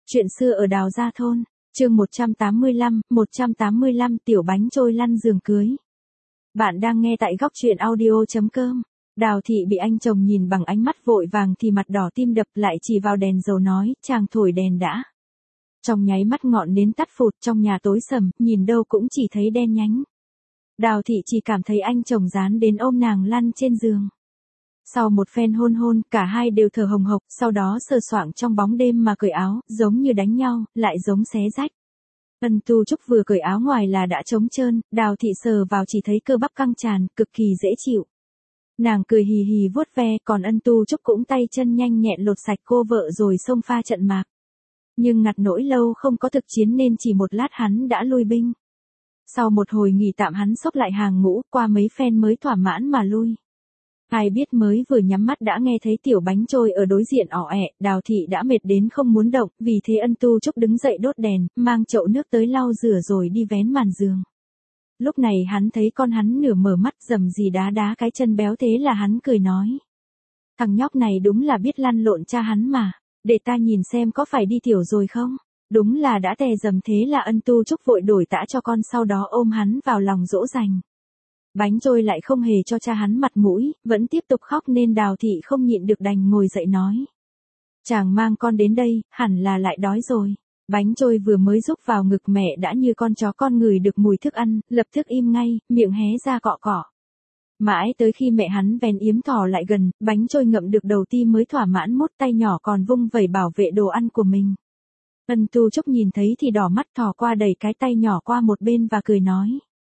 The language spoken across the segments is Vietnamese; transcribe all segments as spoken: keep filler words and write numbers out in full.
Chuyện xưa ở Đào Gia Thôn, chương một trăm tám mươi lăm, một trăm tám mươi lăm tiểu bánh trôi lăn giường cưới. Bạn đang nghe tại góc chuyện audio chấm com. Đào Thị bị anh chồng nhìn bằng ánh mắt vội vàng thì mặt đỏ tim đập, lại chỉ vào đèn dầu nói, chàng thổi đèn đã. Trong nháy mắt ngọn nến tắt phụt, trong nhà tối sầm, nhìn đâu cũng chỉ thấy đen nhánh. Đào Thị chỉ cảm thấy anh chồng dán đến ôm nàng lăn trên giường. Sau một phen hôn hôn, cả hai đều thở hồng hộc, sau đó sờ soạng trong bóng đêm mà cởi áo, giống như đánh nhau, lại giống xé rách. Ân Tu Trúc vừa cởi áo ngoài là đã trống trơn, Đào Thị sờ vào chỉ thấy cơ bắp căng tràn, cực kỳ dễ chịu. Nàng cười hì hì vuốt ve, còn Ân Tu Trúc cũng tay chân nhanh nhẹn lột sạch cô vợ rồi xông pha trận mạc. Nhưng ngặt nỗi lâu không có thực chiến nên chỉ một lát hắn đã lui binh. Sau một hồi nghỉ tạm hắn xốc lại hàng ngũ, qua mấy phen mới thỏa mãn mà lui. Ai biết mới vừa nhắm mắt đã nghe thấy tiểu bánh trôi ở đối diện ỏ ẹ, Đào Thị đã mệt đến không muốn động, vì thế Ân Tu Trúc đứng dậy đốt đèn, mang chậu nước tới lau rửa rồi đi vén màn giường. Lúc này hắn thấy con hắn nửa mở mắt rầm gì đá đá cái chân béo, thế là hắn cười nói. Thằng nhóc này đúng là biết lăn lộn cha hắn mà, để ta nhìn xem có phải đi tiểu rồi không. Đúng là đã tè dầm, thế là Ân Tu Trúc vội đổi tã cho con, sau đó ôm hắn vào lòng dỗ dành. Bánh trôi lại không hề cho cha hắn mặt mũi, vẫn tiếp tục khóc nên Đào Thị không nhịn được đành ngồi dậy nói. Chàng mang con đến đây, hẳn là lại đói rồi. Bánh trôi vừa mới rúc vào ngực mẹ đã như con chó con ngửi được mùi thức ăn, lập tức im ngay, miệng hé ra cọ cọ. Mãi tới khi mẹ hắn vén yếm thò lại gần, bánh trôi ngậm được đầu ti mới thỏa mãn mốt tay nhỏ còn vung vẩy bảo vệ đồ ăn của mình. Ân Tu Trúc nhìn thấy thì đỏ mắt, thò qua đẩy cái tay nhỏ qua một bên và cười nói.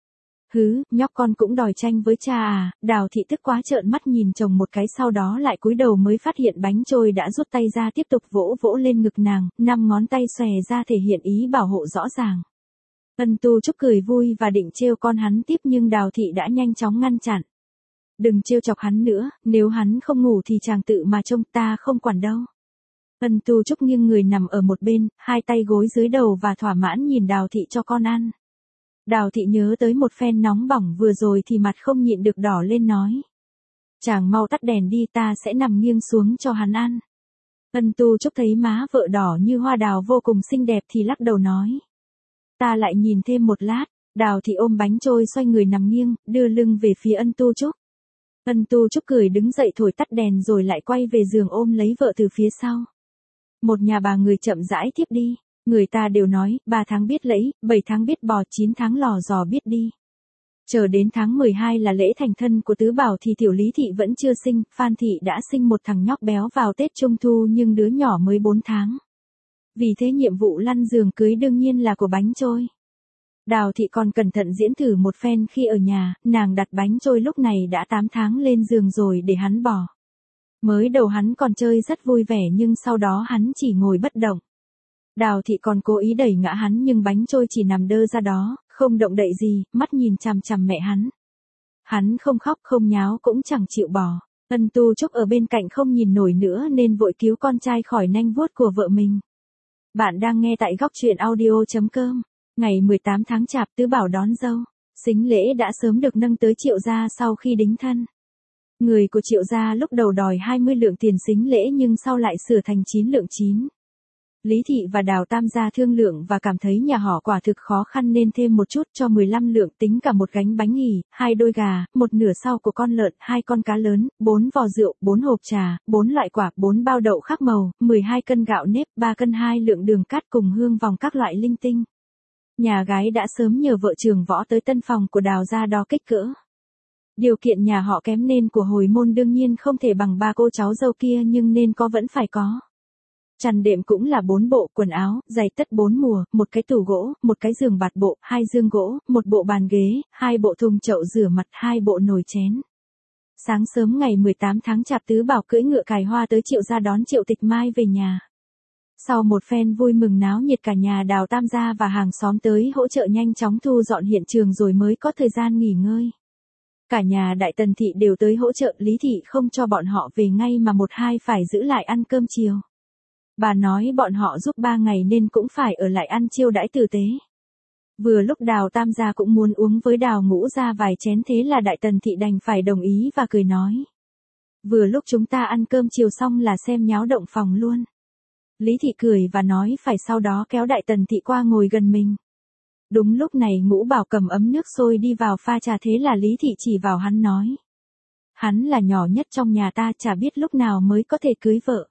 Hứ, nhóc con cũng đòi tranh với cha à. Đào Thị tức quá trợn mắt nhìn chồng một cái, sau đó lại cúi đầu mới phát hiện bánh trôi đã rút tay ra tiếp tục vỗ vỗ lên ngực nàng, năm ngón tay xòe ra thể hiện ý bảo hộ rõ ràng. Ân Tu Trúc cười vui và định trêu con hắn tiếp nhưng Đào Thị đã nhanh chóng ngăn chặn. Đừng trêu chọc hắn nữa, nếu hắn không ngủ thì chàng tự mà trông, ta không quản đâu. Ân Tu Trúc nghiêng người nằm ở một bên, hai tay gối dưới đầu và thỏa mãn nhìn Đào Thị cho con ăn. Đào Thị nhớ tới một phen nóng bỏng vừa rồi thì mặt không nhịn được đỏ lên nói. Chàng mau tắt đèn đi, ta sẽ nằm nghiêng xuống cho hắn ăn. Ân Tu Trúc thấy má vợ đỏ như hoa đào vô cùng xinh đẹp thì lắc đầu nói. Ta lại nhìn thêm một lát. Đào Thị ôm bánh trôi xoay người nằm nghiêng, đưa lưng về phía Ân Tu Trúc. Ân Tu Trúc cười đứng dậy thổi tắt đèn rồi lại quay về giường ôm lấy vợ từ phía sau. Một nhà bà người chậm rãi tiếp đi. Người ta đều nói, ba tháng biết lẫy, bảy tháng biết bò, chín tháng lò giò biết đi. Chờ đến tháng mười hai là lễ thành thân của tứ bảo thì tiểu Lý Thị vẫn chưa sinh, Phan Thị đã sinh một thằng nhóc béo vào Tết Trung Thu nhưng đứa nhỏ mới bốn tháng. Vì thế nhiệm vụ lăn giường cưới đương nhiên là của bánh trôi. Đào Thị còn cẩn thận diễn thử một phen khi ở nhà, nàng đặt bánh trôi lúc này đã tám tháng lên giường rồi để hắn bò. Mới đầu hắn còn chơi rất vui vẻ nhưng sau đó hắn chỉ ngồi bất động. Đào Thị còn cố ý đẩy ngã hắn nhưng bánh trôi chỉ nằm đơ ra đó, không động đậy gì, mắt nhìn chằm chằm mẹ hắn. Hắn không khóc không nháo cũng chẳng chịu bò. Ân Tu Trúc ở bên cạnh không nhìn nổi nữa nên vội cứu con trai khỏi nanh vuốt của vợ mình. Bạn đang nghe tại góc chuyện audio chấm com. Ngày mười tám tháng Chạp tứ bảo đón dâu. Sính lễ đã sớm được nâng tới Triệu gia sau khi đính thân. Người của Triệu gia lúc đầu đòi hai mươi lượng tiền sính lễ nhưng sau lại sửa thành chín lượng chín. Lý Thị và Đào Tam gia thương lượng và cảm thấy nhà họ quả thực khó khăn nên thêm một chút cho mười lăm lượng, tính cả một gánh bánh mì, hai đôi gà, một nửa sau của con lợn, hai con cá lớn, bốn vò rượu, bốn hộp trà, bốn loại quả, bốn bao đậu khác màu, mười hai cân gạo nếp, ba cân hai lượng đường cát cùng hương vòng các loại linh tinh. Nhà gái đã sớm nhờ vợ Trường Võ tới tân phòng của Đào gia đo kích cỡ. Điều kiện nhà họ kém nên của hồi môn đương nhiên không thể bằng ba cô cháu dâu kia nhưng nên có vẫn phải có. Chăn đệm cũng là bốn bộ quần áo, giày tất bốn mùa, một cái tủ gỗ, một cái giường bạt bộ, hai giường gỗ, một bộ bàn ghế, hai bộ thùng chậu rửa mặt, hai bộ nồi chén. Sáng sớm ngày mười tám tháng Chạp tứ bảo cưỡi ngựa cài hoa tới Triệu gia đón Triệu Tịch Mai về nhà. Sau một phen vui mừng náo nhiệt cả nhà Đào Tam gia và hàng xóm tới hỗ trợ nhanh chóng thu dọn hiện trường rồi mới có thời gian nghỉ ngơi. Cả nhà Đại Tần Thị đều tới hỗ trợ, Lý Thị không cho bọn họ về ngay mà một hai phải giữ lại ăn cơm chiều. Bà nói bọn họ giúp ba ngày nên cũng phải ở lại ăn chiêu đãi tử tế. Vừa lúc Đào Tam gia cũng muốn uống với Đào Ngũ gia vài chén, thế là Đại Tần Thị đành phải đồng ý và cười nói. Vừa lúc chúng ta ăn cơm chiều xong là xem nháo động phòng luôn. Lý Thị cười và nói phải sau đó kéo Đại Tần Thị qua ngồi gần mình. Đúng lúc này Ngũ Bảo cầm ấm nước sôi đi vào pha trà, thế là Lý Thị chỉ vào hắn nói. Hắn là nhỏ nhất trong nhà ta, chả biết lúc nào mới có thể cưới vợ.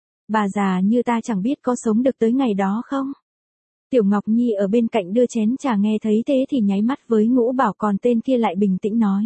Bà già như ta chẳng biết có sống được tới ngày đó không? Tiểu Ngọc Nhi ở bên cạnh đưa chén trà nghe thấy thế thì nháy mắt với Ngũ Bảo, còn tên kia lại bình tĩnh nói.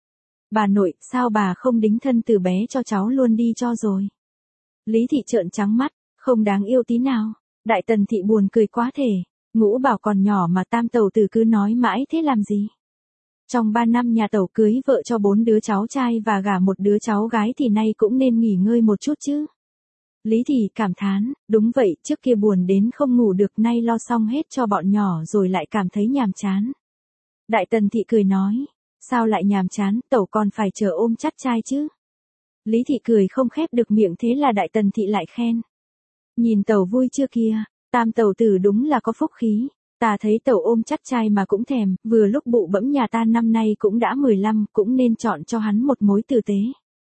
Bà nội, sao bà không đính thân từ bé cho cháu luôn đi cho rồi? Lý Thị trợn trắng mắt, không đáng yêu tí nào. Đại Tần Thị buồn cười quá thể. Ngũ Bảo còn nhỏ mà tam tẩu tử cứ nói mãi thế làm gì? Trong ba năm nhà tẩu cưới vợ cho bốn đứa cháu trai và gả một đứa cháu gái thì nay cũng nên nghỉ ngơi một chút chứ. Lý Thị cảm thán, đúng vậy, trước kia buồn đến không ngủ được, nay lo xong hết cho bọn nhỏ rồi lại cảm thấy nhàm chán. Đại Tần Thị cười nói, sao lại nhàm chán, tẩu còn phải chờ ôm chắt trai chứ. Lý Thị cười không khép được miệng, thế là Đại Tần Thị lại khen. Nhìn tẩu vui chưa kia, tam tẩu tử đúng là có phúc khí. Ta thấy tẩu ôm chắt trai mà cũng thèm, vừa lúc bụ bẫm nhà ta năm nay cũng đã mười lăm, cũng nên chọn cho hắn một mối tử tế.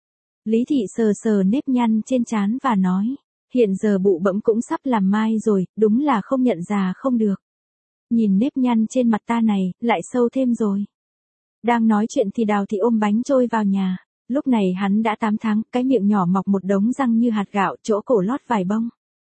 Lý Thị sờ sờ nếp nhăn trên trán và nói, hiện giờ bụ bẫm cũng sắp làm mai rồi, đúng là không nhận già không được. Nhìn nếp nhăn trên mặt ta này, lại sâu thêm rồi. Đang nói chuyện thì Đào Thị ôm bánh trôi vào nhà, lúc này hắn đã tám tháng, cái miệng nhỏ mọc một đống răng như hạt gạo, chỗ cổ lót vài bông.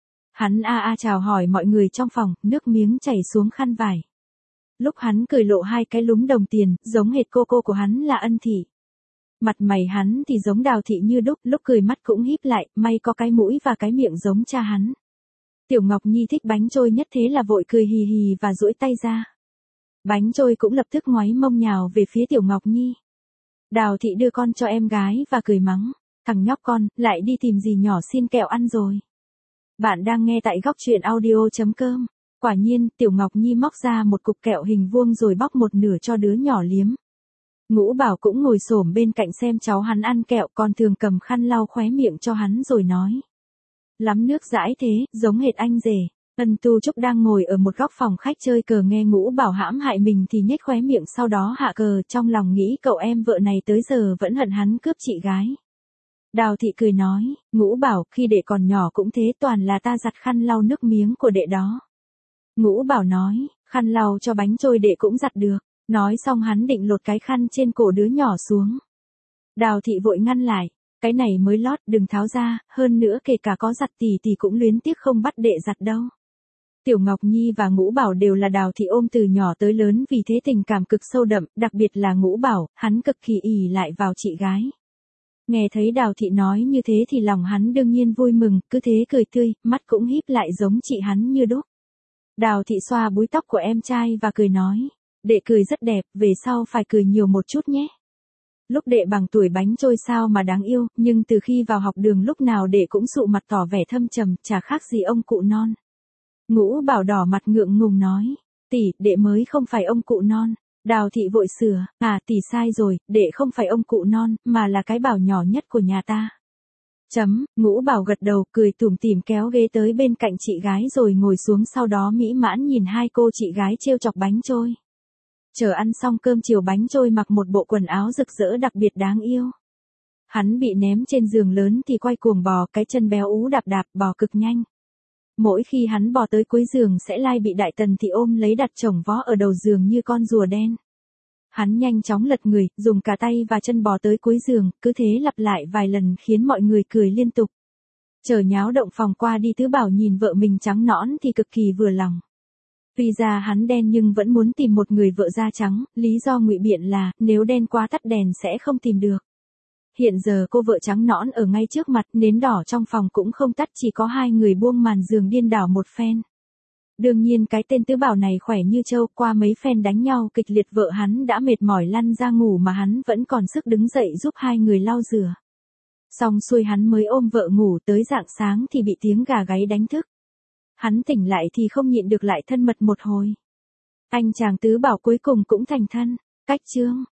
Hắn a a chào hỏi mọi người trong phòng, nước miếng chảy xuống khăn vải. Lúc hắn cười lộ hai cái lúm đồng tiền, giống hệt cô cô của hắn là Ân Thị. Mặt mày hắn thì giống Đào Thị như đúc, lúc cười mắt cũng híp lại, may có cái mũi và cái miệng giống cha hắn. Tiểu Ngọc Nhi thích bánh trôi nhất, thế là vội cười hì hì và duỗi tay ra. Bánh trôi cũng lập tức ngoáy mông nhào về phía Tiểu Ngọc Nhi. Đào Thị đưa con cho em gái và cười mắng, thằng nhóc con, lại đi tìm gì nhỏ xin kẹo ăn rồi. Bạn đang nghe tại góc truyện audio chấm com. Quả nhiên, Tiểu Ngọc Nhi móc ra một cục kẹo hình vuông rồi bóc một nửa cho đứa nhỏ liếm. Ngũ Bảo cũng ngồi xổm bên cạnh xem cháu hắn ăn kẹo, còn thường cầm khăn lau khóe miệng cho hắn rồi nói. Lắm nước dãi thế, giống hệt anh rể. Ân Tu Trúc đang ngồi ở một góc phòng khách chơi cờ, nghe Ngũ Bảo hãm hại mình thì nhếch khóe miệng, sau đó hạ cờ, trong lòng nghĩ cậu em vợ này tới giờ vẫn hận hắn cướp chị gái. Đào Thị cười nói, Ngũ Bảo, khi đệ còn nhỏ cũng thế, toàn là ta giặt khăn lau nước miếng của đệ đó. Ngũ Bảo nói, khăn lau cho bánh trôi đệ cũng giặt được. Nói xong hắn định lột cái khăn trên cổ đứa nhỏ xuống. Đào Thị vội ngăn lại, cái này mới lót, đừng tháo ra, hơn nữa kể cả có giặt tỷ tỷ cũng luyến tiếc không bắt đệ giặt đâu. Tiểu Ngọc Nhi và Ngũ Bảo đều là Đào Thị ôm từ nhỏ tới lớn, vì thế tình cảm cực sâu đậm, đặc biệt là Ngũ Bảo, hắn cực kỳ ỷ lại vào chị gái. Nghe thấy Đào Thị nói như thế thì lòng hắn đương nhiên vui mừng, cứ thế cười tươi, mắt cũng híp lại giống chị hắn như đúc. Đào Thị xoa búi tóc của em trai và cười nói, đệ cười rất đẹp, về sau phải cười nhiều một chút nhé. Lúc đệ bằng tuổi bánh trôi sao mà đáng yêu, nhưng từ khi vào học đường lúc nào đệ cũng sụ mặt tỏ vẻ thâm trầm, chả khác gì ông cụ non. Ngũ Bảo đỏ mặt ngượng ngùng nói, tỷ, đệ mới không phải ông cụ non. Đào Thị vội sửa, à tỷ sai rồi, đệ không phải ông cụ non, mà là cái Bảo nhỏ nhất của nhà ta. Chấm, Ngũ Bảo gật đầu, cười tủm tỉm kéo ghế tới bên cạnh chị gái rồi ngồi xuống, sau đó mỹ mãn nhìn hai cô chị gái trêu chọc bánh trôi. Chờ ăn xong cơm chiều, bánh trôi mặc một bộ quần áo rực rỡ đặc biệt đáng yêu. Hắn bị ném trên giường lớn thì quay cuồng bò, cái chân béo ú đạp đạp, bò cực nhanh. Mỗi khi hắn bò tới cuối giường sẽ lai bị Đại Tần Thị ôm lấy đặt chồng vó ở đầu giường như con rùa đen. Hắn nhanh chóng lật người, dùng cả tay và chân bò tới cuối giường, cứ thế lặp lại vài lần khiến mọi người cười liên tục. Chờ nháo động phòng qua đi, Tứ Bảo nhìn vợ mình trắng nõn thì cực kỳ vừa lòng. Tuy ra hắn đen nhưng vẫn muốn tìm một người vợ da trắng, lý do ngụy biện là nếu đen quá tắt đèn sẽ không tìm được. Hiện giờ cô vợ trắng nõn ở ngay trước mặt, nến đỏ trong phòng cũng không tắt, chỉ có hai người buông màn giường điên đảo một phen. Đương nhiên cái tên Tứ Bảo này khỏe như trâu, qua mấy phen đánh nhau kịch liệt vợ hắn đã mệt mỏi lăn ra ngủ mà hắn vẫn còn sức đứng dậy giúp hai người lau rửa. Xong xuôi hắn mới ôm vợ ngủ, tới rạng sáng thì bị tiếng gà gáy đánh thức. Hắn tỉnh lại thì không nhịn được lại thân mật một hồi. Anh chàng Tứ Bảo cuối cùng cũng thành thân. Cách chương